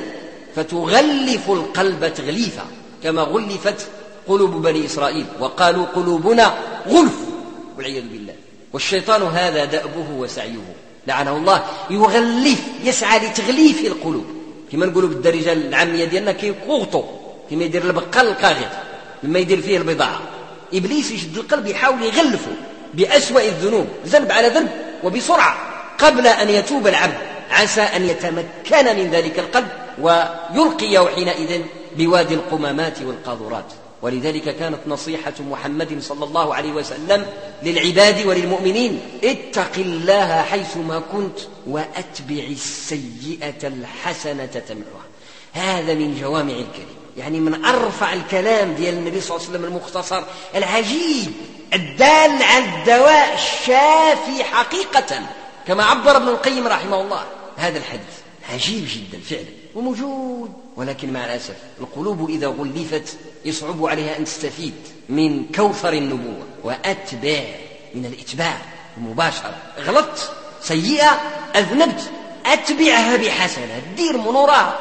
فتغلف القلب تغليفا كما غلفت قلوب بني إسرائيل، وقالوا قلوبنا غلف والعياذ بالله. والشيطان هذا دأبه وسعيه لعنه الله، يغلف، يسعى لتغليف القلوب. كما نقولوا بالدارجة العامية ديالنا كيقوطوا، كما يدير البقال القاغط لما يدير فيه البضاعة. إبليس يشد القلب يحاول يغلفه بأسوأ الذنوب، ذنب على ذنب وبسرعة، قبل أن يتوب العبد عسى أن يتمكن من ذلك القلب ويلقيه حينئذ بوادي القمامات والقاذورات. ولذلك كانت نصيحة محمد صلى الله عليه وسلم للعباد وللمؤمنين: اتق الله حيثما كنت وأتبع السيئة الحسنة تمحها. هذا من جوامع الكلم، يعني من أرفع الكلام ديال النبي صلى الله عليه وسلم المختصر العجيب الدال على الدواء الشافي حقيقة، كما عبر ابن القيم رحمه الله. هذا الحديث عجيب جدا فعلا وموجود، ولكن مع الأسف القلوب إذا غلفت يصعب عليها أن تستفيد من كوثر النبوة. وأتبع من الإتباع المباشرة، غلطت سيئة أذنبت أتبعها بحسنة، دير منورها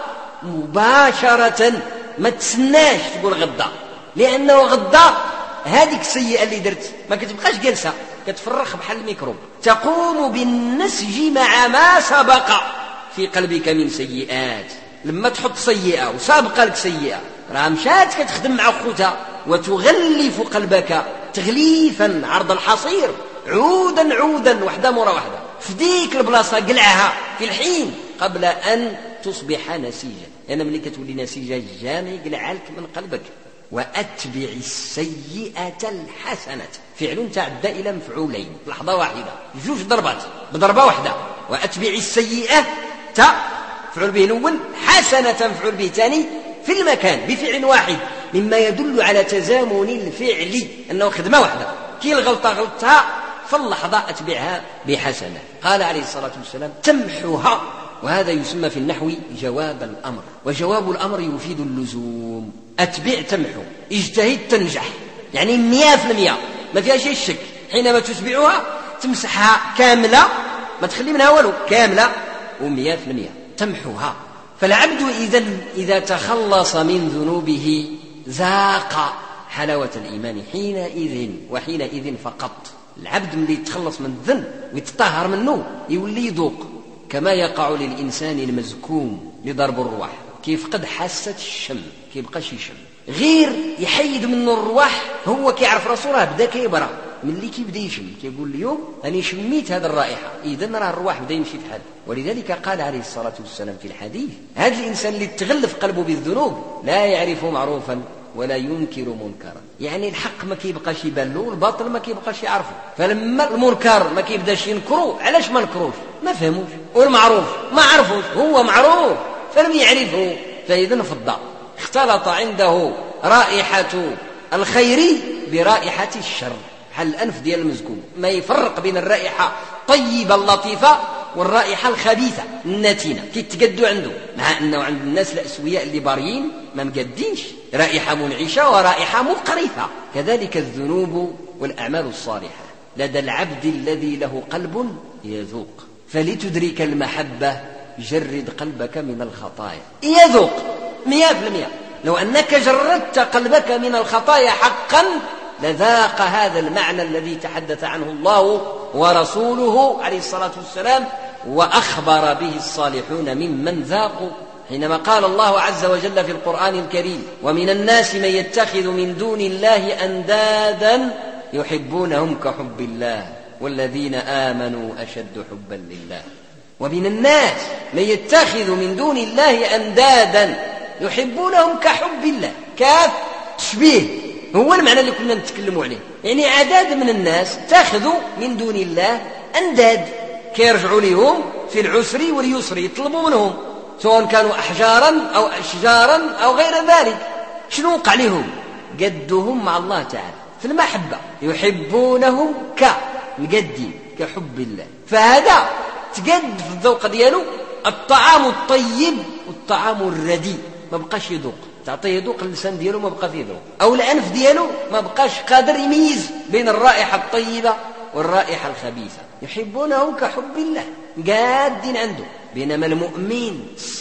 مباشرة، ما تسناش تقول غدا، لأنه غدا هذيك السيئة اللي درت ما كتبقاش جالسة، كتفرخ بحال الميكروب. تقوم بالنسج مع ما سبق في قلبك من سيئات. لما تحط سيئة وسابقة لك سيئة راه مشات كتخدم مع خوتها وتغلف قلبك تغليفا عرض الحصير، عودا عودا، وحدة مرة وحدة، في ديك البلاصة قلعها في الحين قبل أن تصبح نسيجا. لأن ملي كتولي نسيجا جامع يقلعها لك من قلبك. وأتبع السيئة الحسنة، فعل تعدى إلى مفعولين لحظة واحدة، جوج ضربات بضربة واحدة. وأتبع السيئة فعل به الأول، حسنة فعل به الثاني في المكان بفعل واحد، مما يدل على تزامن الفعل أنه خدمة واحدة. كي الغلطة غلطها في اللحظة أتبعها بحسنة. قال عليه الصلاة والسلام تمحوها، وهذا يسمى في النحو جواب الأمر، وجواب الأمر يفيد اللزوم. أتبع تمحو، اجتهد تنجح، يعني 100% ما فيها شيء شك. حينما تتبعها تمسحها كاملة، ما تخلي منها ولو، كاملة و100% تمحوها. فالعبد إذا تخلص من ذنوبه ذاق حلاوة الإيمان حينئذ وحينئذ فقط. العبد اللي يتخلص من الذنب ويتطهر منه يولي يذوق، كما يقع للإنسان المزكوم لضرب الرواح كيفقد حاسة الشم، كيبقاش يشم، غير يحيد منه الرواح هو كيعرف راسو راه بدا كيبرى. ملي كيبدا يشم كيقول اليوم أنا شميت هذه الرائحة، إذن راه الرواح بدا يمشي في حد. ولذلك قال عليه الصلاة والسلام في الحديث هذا الإنسان اللي تغلف قلبه بالذنوب لا يعرف معروفا ولا ينكر منكرا، يعني الحق ما كيبقاش يبان له والباطل ما كيبقاش يعرفه. فلما المنكر ما كيبداش ينكروه، علاش ما نكروش؟ ما فهموش. والمعروف ما عرفوش، هو معروف فلم يعرفه، فإذن فضى اختلط عنده رائحة الخير برائحة الشر، بحال الأنف ديال المزكوم ما يفرق بين الرائحة الطيبة اللطيفة والرائحة الخبيثة النتينة كيتقدوا عنده، مع أنه عند الناس الأسوياء اللي باريين ما مقدينش، رائحة منعشة ورائحة مقرفة. كذلك الذنوب والأعمال الصالحة لدى العبد الذي له قلب يذوق. فلتدرك المحبة جرد قلبك من الخطايا، يذوق 100%. لو أنك جردت قلبك من الخطايا حقا لذاق هذا المعنى الذي تحدث عنه الله ورسوله عليه الصلاة والسلام وأخبر به الصالحون ممن ذاقوا، حينما قال الله عز وجل في القرآن الكريم ومن الناس من يتخذ من دون الله أندادا يحبونهم كحب الله والذين آمنوا أشد حبا لله. ومن الناس من يتخذ من دون الله أندادا يحبونهم كحب الله. كاف تشبيه هو المعنى اللي كنا نتكلموا عليه، يعني عدد من الناس تاخذوا من دون الله أنداد كيرجعوا لهم في العسر واليسر، يطلبوا منهم سواء كانوا أحجارا أو أشجارا أو غير ذلك. شنو وقع لهم؟ قدهم مع الله تعالى في المحبة، يحبونهم كمقدين كحب الله. فهذا تقد في الذوق دياله الطعام الطيب والطعام الرديء ما بقاش يذوق، تعطيه يذوق اللسان دياله ما بقى فيه ذوق، أو الأنف دياله ما بقاش قادر يميز بين الرائحة الطيبة والرائحة الخبيثة. يحبونهم كحب الله قادين عنده. بينما المؤمن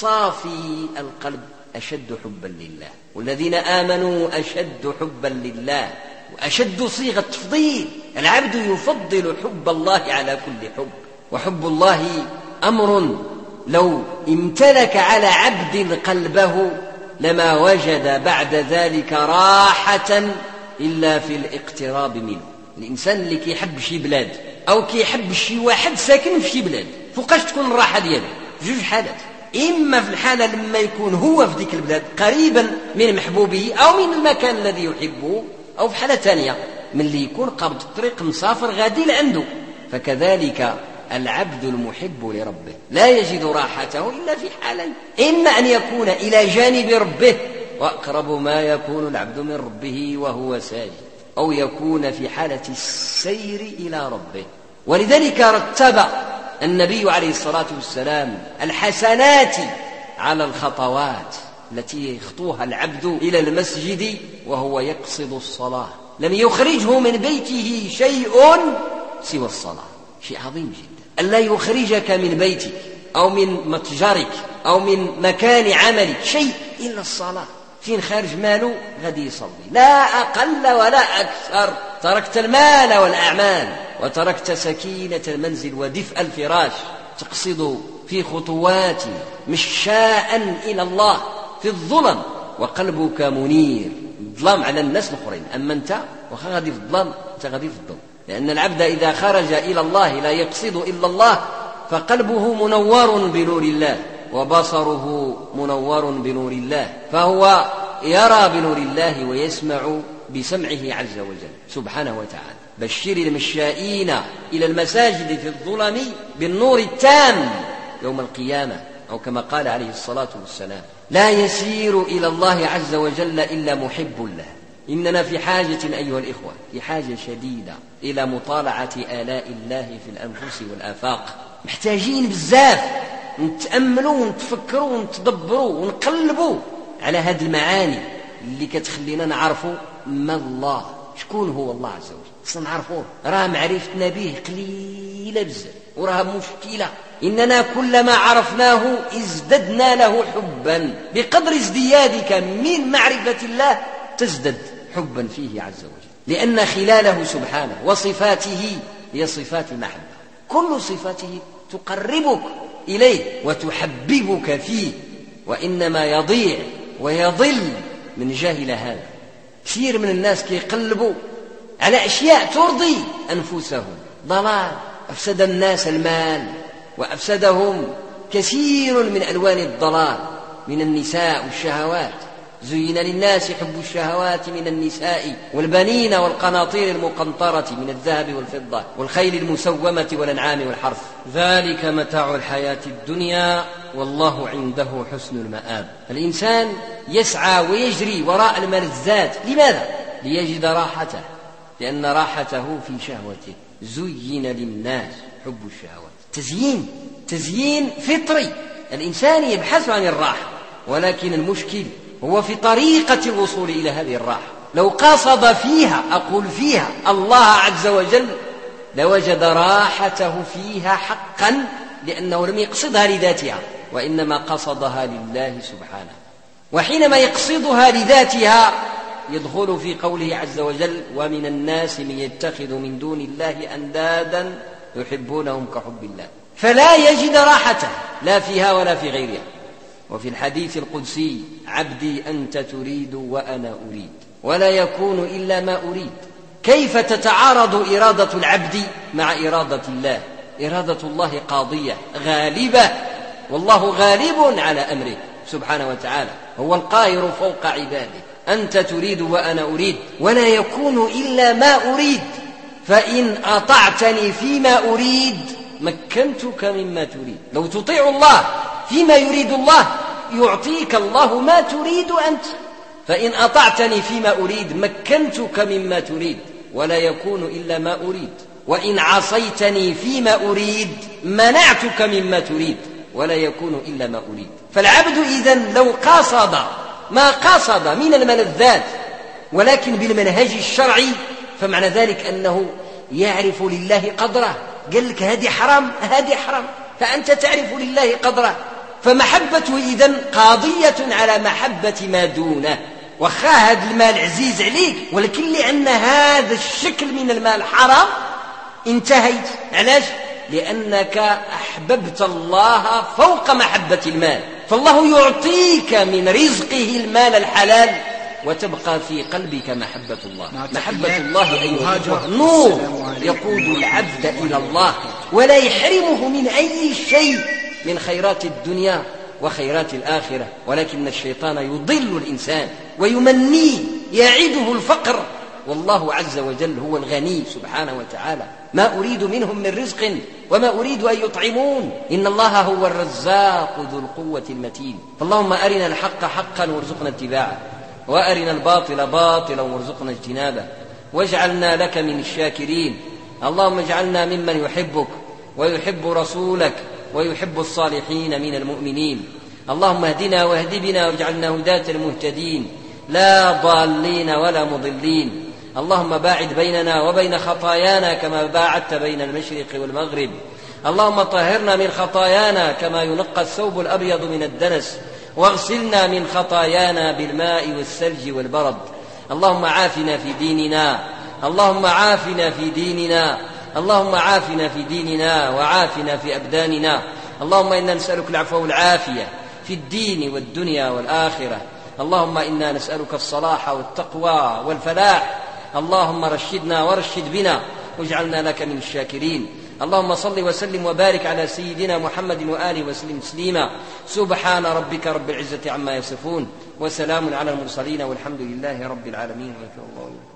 صافي القلب أشد حبا لله، والذين آمنوا أشد حبا لله، وأشد صيغة تفضيل. العبد يفضل حب الله على كل حب، وحب الله أمر لو امتلك على عبد قلبه لما وجد بعد ذلك راحة إلا في الاقتراب منه. الإنسان اللي كيحب شي بلاد أو كيحب شي واحد ساكن في شي بلاد فوقاش تكون الراحة دياله؟ جوج حالات، إما في الحالة لما يكون هو في ذيك البلاد قريبا من محبوبه أو من المكان الذي يحبه، أو في حالة ثانية من اللي يكون قبض الطريق مسافر غادي لعنده. فكذلك العبد المحب لربه لا يجد راحته إلا في حالين، إما أن يكون إلى جانب ربه وأقرب ما يكون العبد من ربه وهو ساجد، أو يكون في حالة السير إلى ربه. ولذلك رتب النبي عليه الصلاة والسلام الحسنات على الخطوات التي يخطوها العبد إلى المسجد وهو يقصد الصلاة. لم يخرجه من بيته شيء سوى الصلاة. شيء عظيم جدا ألا يخرجك من بيتك أو من متجرك أو من مكان عملك شيء إلا الصلاة. فين خارج ماله غادي يصلي، لا أقل ولا أكثر. تركت المال والأعمال، وتركت سكينة المنزل ودفء الفراش، تقصد في خطوات مشاء إلى الله في الظلم وقلبك منير، ظلام على الناس الآخرين، أما أنت وغادي في الظلام، أنت غادي في الظلم. لأن العبد إذا خرج إلى الله لا يقصد إلا الله فقلبه منور بنور الله وبصره منور بنور الله، فهو يرى بنور الله ويسمع بسمعه عز وجل سبحانه وتعالى. بشر المشائين إلى المساجد في الظلم بالنور التام يوم القيامة، أو كما قال عليه الصلاة والسلام: لا يسير إلى الله عز وجل إلا محب له. إننا في حاجة أيها الإخوة، في حاجة شديدة إلى مطالعة آلاء الله في الأنفس والآفاق. محتاجين بزاف نتأملوا ونتفكروا ونتدبروا ونقلبوا على هذه المعاني اللي كتخلينا نعرفوا ما الله، شكون هو الله عز وجل. خصنا نعرفوه، راه معرفتنا به قليلة بزاف وراه مشكلة. إننا كلما عرفناه ازددنا له حبا، بقدر ازديادك من معرفة الله تزدد حبا فيه عز وجل، لأن خلاله سبحانه وصفاته هي صفات المحبة. كل صفاته تقربك إليه وتحببك فيه، وإنما يضيع ويضل من جاهل هذا. كثير من الناس كيقلبوا على أشياء ترضي أنفسهم، ضلال. أفسد الناس المال، وأفسدهم كثير من ألوان الضلال من النساء والشهوات. زين للناس حب الشهوات من النساء والبنين والقناطير المقنطرة من الذهب والفضة والخيل المسومة والأنعام والحرث، ذلك متاع الحياة الدنيا والله عنده حسن المآب. الإنسان يسعى ويجري وراء الملذات، لماذا؟ ليجد راحته، لأن راحته في شهوته. زين للناس حب الشهوات، تزيين فطري. الإنسان يبحث عن الراحة، ولكن المشكل هو في طريقة الوصول إلى هذه الراحة. لو قصد فيها، أقول فيها، الله عز وجل لوجد راحته فيها حقا، لأنه لم يقصدها لذاتها وإنما قصدها لله سبحانه. وحينما يقصدها لذاتها يدخل في قوله عز وجل: ومن الناس من يتخذ من دون الله أندادا يحبونهم كحب الله، فلا يجد راحته لا فيها ولا في غيرها. وفي الحديث القدسي: عبدي أنت تريد وأنا أريد ولا يكون إلا ما أريد. كيف تتعارض إرادة العبد مع إرادة الله؟ إرادة الله قاضية غالبة، والله غالب على أمره سبحانه وتعالى، هو القاهر فوق عباده. أنت تريد وأنا أريد ولا يكون إلا ما أريد، فإن أطعتني فيما أريد مكنتك مما تريد. لو تطيع الله فيما يريد الله يعطيك الله ما تريد أنت، فإن أطعتني فيما أريد مكنتك مما تريد ولا يكون إلا ما أريد، وإن عصيتني فيما أريد منعتك مما تريد ولا يكون إلا ما أريد. فالعبد إذن لو قصد ما قصد من الملذات ولكن بالمنهج الشرعي، فمعنى ذلك أنه يعرف لله قدره. قال لك هذه حرام، هذه حرام، فأنت تعرف لله قدره، فمحبته إذن قاضية على محبة ما دونه. وخا هذا المال عزيز عليك، ولكن لأن هذا الشكل من المال حرام انتهيت. علاش؟ لأنك أحببت الله فوق محبة المال، فالله يعطيك من رزقه المال الحلال وتبقى في قلبك محبة الله. محبة الله أيها نور يقود العبد إلى الله ولا يحرمه من أي شيء من خيرات الدنيا وخيرات الآخرة، ولكن الشيطان يضل الإنسان ويمنيه، يعده الفقر، والله عز وجل هو الغني سبحانه وتعالى. ما أريد منهم من رزق وما أريد أن يطعمون، إن الله هو الرزاق ذو القوة المتين. فاللهم أرنا الحق حقا وارزقنا اتباعه، وأرنا الباطل باطلا وارزقنا اجتنابه، واجعلنا لك من الشاكرين. اللهم اجعلنا ممن يحبك ويحب رسولك ويحب الصالحين من المؤمنين. اللهم اهدنا واهد بنا واجعلنا هداة المهتدين، لا ضالين ولا مضلين. اللهم باعد بيننا وبين خطايانا كما باعدت بين المشرق والمغرب. اللهم طهرنا من خطايانا كما ينقى الثوب الأبيض من الدنس، واغسلنا من خطايانا بالماء والثلج والبرد. اللهم عافنا في ديننا اللهم عافنا في ديننا، اللهم عافنا في ديننا وعافنا في أبداننا. اللهم إنا نسألك العفو والعافية في الدين والدنيا والآخرة. اللهم إنا نسألك الصلاح والتقوى والفلاح. اللهم رشدنا ورشد بنا واجعلنا لك من الشاكرين. اللهم صل وسلم وبارك على سيدنا محمد وآله وسلم تسليما. سبحان ربك رب العزة عما يصفون، وسلام على المرسلين، والحمد لله رب العالمين.